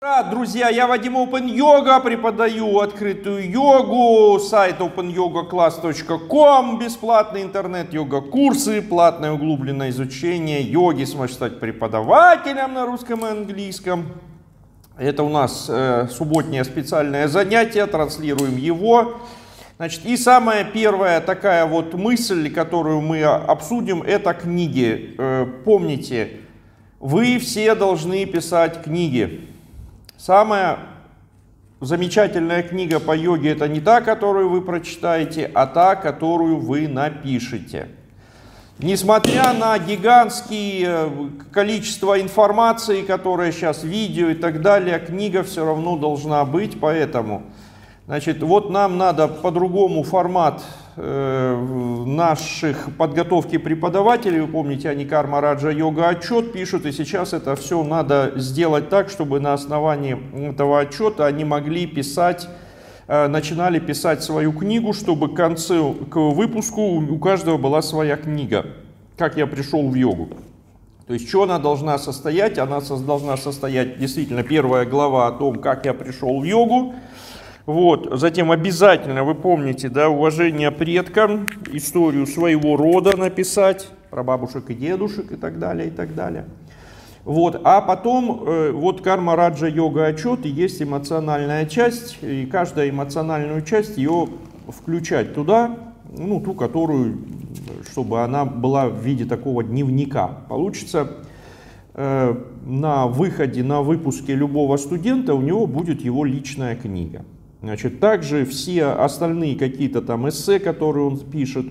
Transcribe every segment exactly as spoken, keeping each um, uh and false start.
Друзья, я Вадим Open Yoga, преподаю открытую йогу, сайт open yoga class точка com, бесплатные интернет-йога-курсы, платное углубленное изучение йоги, сможешь стать преподавателем на русском и английском. Это у нас э, субботнее специальное занятие, транслируем его. Значит, и самая первая такая вот мысль, которую мы обсудим, это книги. Э, помните, вы все должны писать книги. Самая замечательная книга по йоге — это не та, которую вы прочитаете, а та, которую вы напишете. Несмотря на гигантское количество информации, которая сейчас, видео и так далее, книга все равно должна быть, поэтому, значит, вот нам надо по-другому формат э, наших подготовки преподавателей. Вы помните, они карма раджа йога отчет пишут, и сейчас это все надо сделать так, чтобы на основании этого отчета они могли писать, э, начинали писать свою книгу, чтобы к концу, к выпуску у каждого была своя книга, как я пришел в йогу. То есть, что она должна состоять? Она должна состоять, действительно, первая глава о том, как я пришел в йогу. Вот. Затем обязательно, вы помните, да, уважение предкам, историю своего рода написать, про бабушек и дедушек и так далее, и так далее. Вот. А потом, э, вот карма раджа йога отчет, и есть эмоциональная часть, и каждую эмоциональную часть ее включать туда, ну, ту, которую, чтобы она была в виде такого дневника. Получится, э, на выходе, на выпуске любого студента у него будет его личная книга. Значит, также все остальные какие-то там эссе, которые он пишет,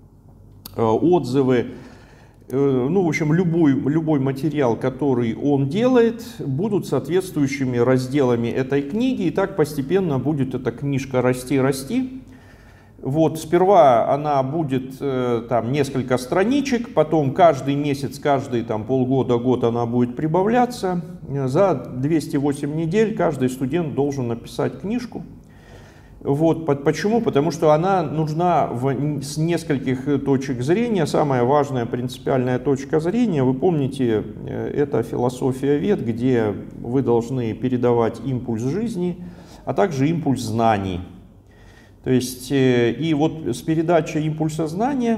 отзывы, ну, в общем, любой, любой материал, который он делает, будут соответствующими разделами этой книги, и так постепенно будет эта книжка расти-расти. Вот, сперва она будет там несколько страничек, потом каждый месяц, каждый там полгода, год она будет прибавляться. За двести восемь недель каждый студент должен написать книжку. Вот, почему? Потому что она нужна в, с нескольких точек зрения. Самая важная принципиальная точка зрения, вы помните, это философия Вед, где вы должны передавать импульс жизни, а также импульс знаний. То есть, и вот с передачей импульса знания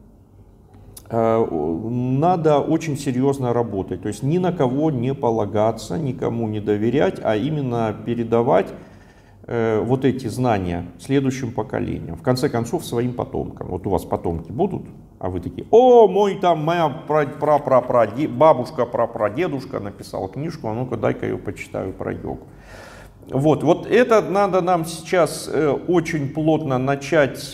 надо очень серьезно работать. То есть ни на кого не полагаться, никому не доверять, а именно передавать вот эти знания следующим поколениям, в конце концов своим потомкам. Вот у вас потомки будут, а вы такие: о, мой там, моя пра-пра-пра, бабушка, пра-прадедушка написал книжку, а ну-ка дай-ка ее почитаю про йогу. Вот, вот это надо нам сейчас очень плотно начать,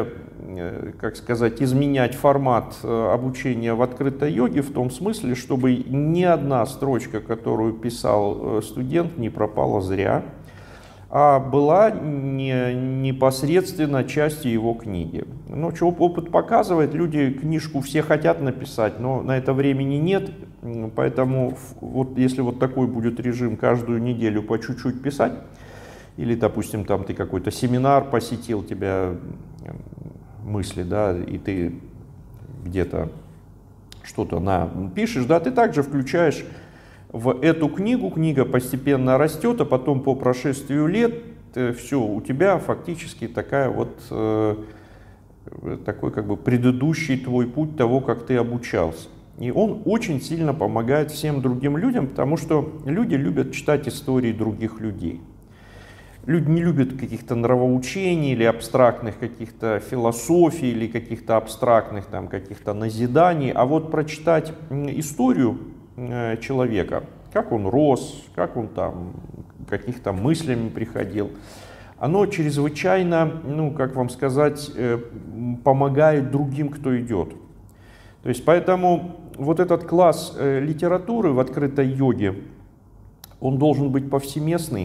как сказать, изменять формат обучения в открытой йоге, в том смысле, чтобы ни одна строчка, которую писал студент, не пропала зря, а была не, непосредственно частью его книги. Ну, что опыт показывает, люди книжку все хотят написать, но на это времени нет, поэтому вот если вот такой будет режим каждую неделю по чуть-чуть писать, или, допустим, там ты какой-то семинар посетил, тебя мысли, да, и ты где-то что-то напишешь, да, ты также включаешь в эту книгу, книга постепенно растет, а потом по прошествию лет все, у тебя фактически такая вот, э, такой как бы предыдущий твой путь того, как ты обучался. И он очень сильно помогает всем другим людям, потому что люди любят читать истории других людей. Люди не любят каких-то нравоучений или абстрактных каких-то философий, или каких-то абстрактных там каких-то назиданий, а вот прочитать историю человека, как он рос, как он там, каких-то мыслями приходил, оно чрезвычайно, ну, как вам сказать, помогает другим, кто идет. То есть поэтому вот этот класс литературы в открытой йоге, он должен быть повсеместный.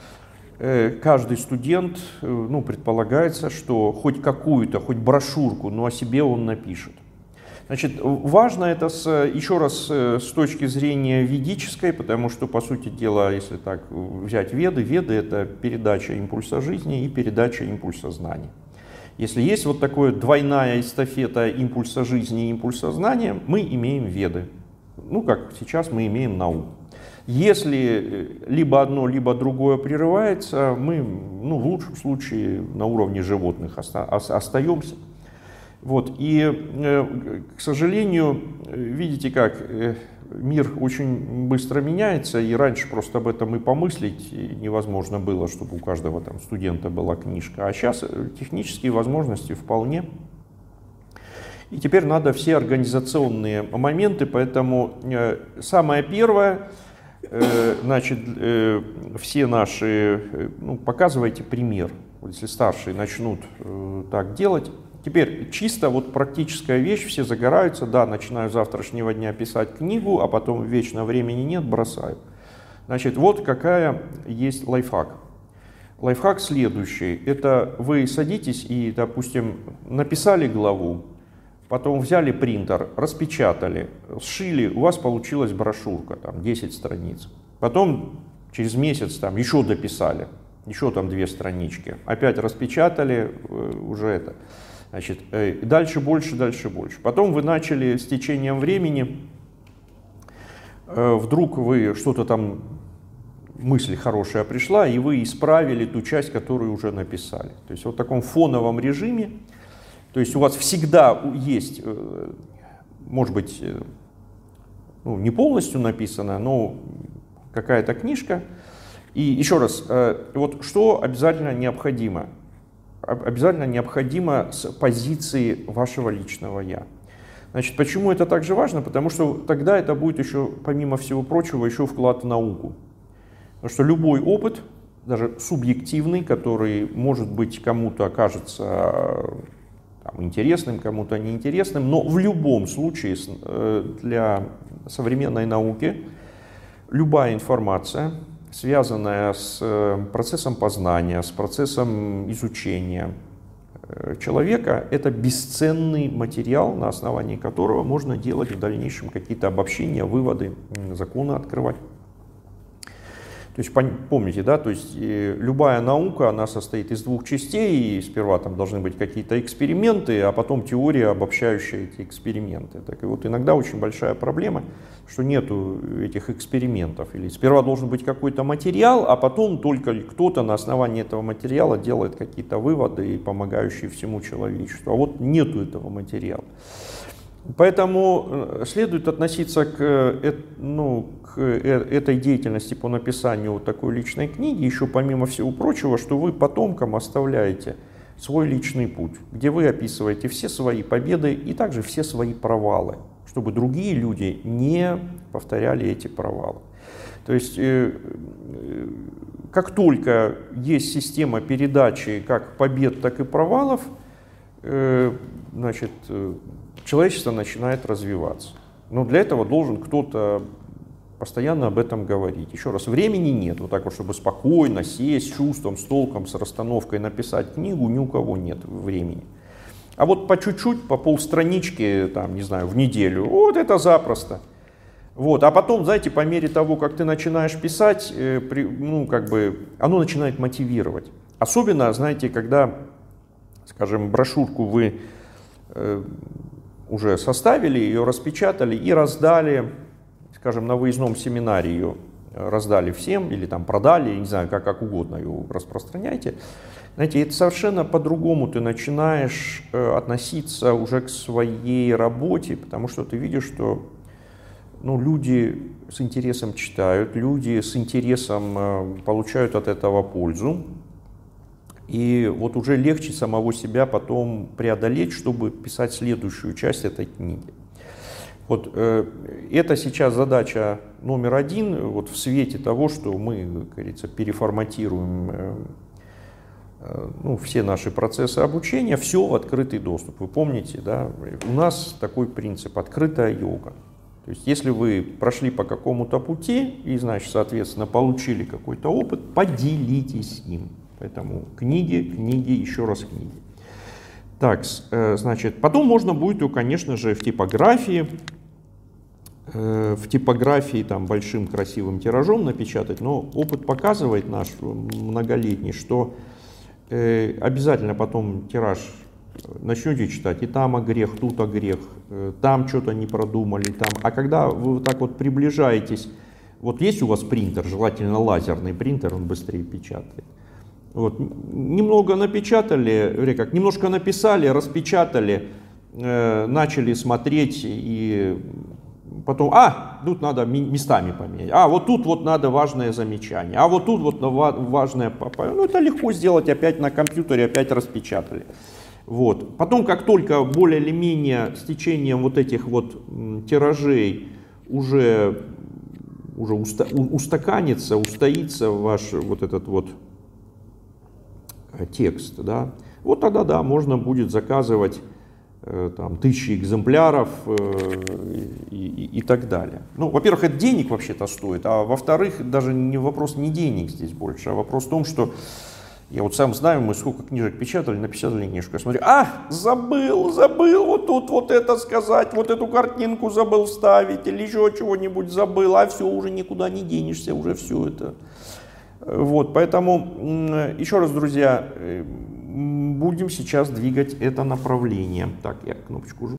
Каждый студент, ну, предполагается, что хоть какую-то, хоть брошюрку, но о себе он напишет. Значит, важно это, с, еще раз, с точки зрения ведической, потому что, по сути дела, если так взять веды, веды — это передача импульса жизни и передача импульса знаний. Если есть вот такая двойная эстафета импульса жизни и импульса знания, мы имеем веды. Ну, как сейчас мы имеем науку. Если либо одно, либо другое прерывается, мы, ну, в лучшем случае на уровне животных оста- остаемся. Вот. И, к сожалению, видите как, мир очень быстро меняется, и раньше просто об этом и помыслить невозможно было, чтобы у каждого там студента была книжка. А сейчас технические возможности вполне. И теперь надо все организационные моменты, поэтому самое первое, значит, все наши, ну, показывайте пример. Если старшие начнут так делать. Теперь чисто вот практическая вещь, все загораются, да, начинаю с завтрашнего дня писать книгу, а потом вечно времени нет, бросаю. Значит, вот какая есть лайфхак. Лайфхак следующий. Это вы садитесь и, допустим, написали главу, потом взяли принтер, распечатали, сшили, у вас получилась брошюрка, там десять страниц. Потом через месяц там еще дописали, еще там две странички. Опять распечатали, уже это. Значит, дальше больше, дальше больше. Потом вы начали с течением времени, вдруг вы что-то там, мысль хорошая пришла, и вы исправили ту часть, которую уже написали. То есть вот в таком фоновом режиме, то есть у вас всегда есть, может быть, ну, не полностью написано, но какая-то книжка. И еще раз, вот что обязательно необходимо? Обязательно необходимо с позиции вашего личного «я». Значит, почему это также важно? Потому что тогда это будет еще, помимо всего прочего, еще вклад в науку. Потому что любой опыт, даже субъективный, который, может быть, кому-то окажется там интересным, кому-то неинтересным, но в любом случае для современной науки любая информация, связанная с процессом познания, с процессом изучения человека, это бесценный материал, на основании которого можно делать в дальнейшем какие-то обобщения, выводы, законы открывать. То есть помните, да, то есть любая наука, она состоит из двух частей, и сперва там должны быть какие-то эксперименты, а потом теория, обобщающая эти эксперименты. Так и вот иногда очень большая проблема, что нету этих экспериментов. Или сперва должен быть какой-то материал, а потом только кто-то на основании этого материала делает какие-то выводы, помогающие всему человечеству. А вот нету этого материала. Поэтому следует относиться к, ну, к этой деятельности по написанию такой личной книги, еще помимо всего прочего, что вы потомкам оставляете свой личный путь, где вы описываете все свои победы и также все свои провалы, чтобы другие люди не повторяли эти провалы. То есть, как только есть система передачи как побед, так и провалов, значит, человечество начинает развиваться. Но для этого должен кто-то постоянно об этом говорить. Еще раз, времени нет. Вот так вот, чтобы спокойно сесть с чувством, с толком, с расстановкой написать книгу, ни у кого нет времени. А вот по чуть-чуть, по полстранички, там, не знаю, в неделю, вот это запросто. Вот. А потом, знаете, по мере того, как ты начинаешь писать, ну, как бы, оно начинает мотивировать. Особенно, знаете, когда, скажем, брошюрку вы уже составили, ее распечатали и раздали, скажем, на выездном семинаре ее раздали всем или там продали, не знаю, как, как угодно ее распространяйте. Знаете, это совершенно по-другому ты начинаешь относиться уже к своей работе, потому что ты видишь, что, ну, люди с интересом читают, люди с интересом получают от этого пользу. И вот уже легче самого себя потом преодолеть, чтобы писать следующую часть этой книги. Вот э, это сейчас задача номер один, вот в свете того, что мы, как говорится, переформатируем э, э, ну, все наши процессы обучения, все в открытый доступ. Вы помните, да, у нас такой принцип — открытая йога. То есть если вы прошли по какому-то пути и, значит, соответственно, получили какой-то опыт, поделитесь им. Поэтому книги, книги, еще раз книги. Так, значит, потом можно будет, конечно же, в типографии, в типографии там большим красивым тиражом напечатать, но опыт показывает наш многолетний, что обязательно потом тираж начнете читать, и там о грех, тут о грех, там что-то не продумали, там. А когда вы вот так вот приближаетесь Вот есть у вас принтер, желательно лазерный принтер, он быстрее печатает. Вот. Немного напечатали, или как, немножко написали, распечатали, э, начали смотреть и потом, а, тут надо местами поменять, а вот тут вот надо важное замечание, а вот тут вот важное, ну это легко сделать, опять на компьютере, опять распечатали. Вот. Потом, как только более или менее с течением вот этих вот тиражей уже, уже уста, устаканится, устоится ваш вот этот вот текст, да, вот тогда, да, можно будет заказывать э, там, тысячи экземпляров э, и, и, и так далее. Ну, во-первых, это денег вообще-то стоит, а во-вторых, даже не вопрос не денег здесь больше, а вопрос в том, что я вот сам знаю, мы сколько книжек печатали, напечатали книжку, я смотрю, а, забыл, забыл вот тут вот это сказать, вот эту картинку забыл вставить, или еще чего-нибудь забыл, а все, уже никуда не денешься, уже все это. Вот, поэтому, еще раз, друзья, будем сейчас двигать это направление. Так, я кнопочку жму.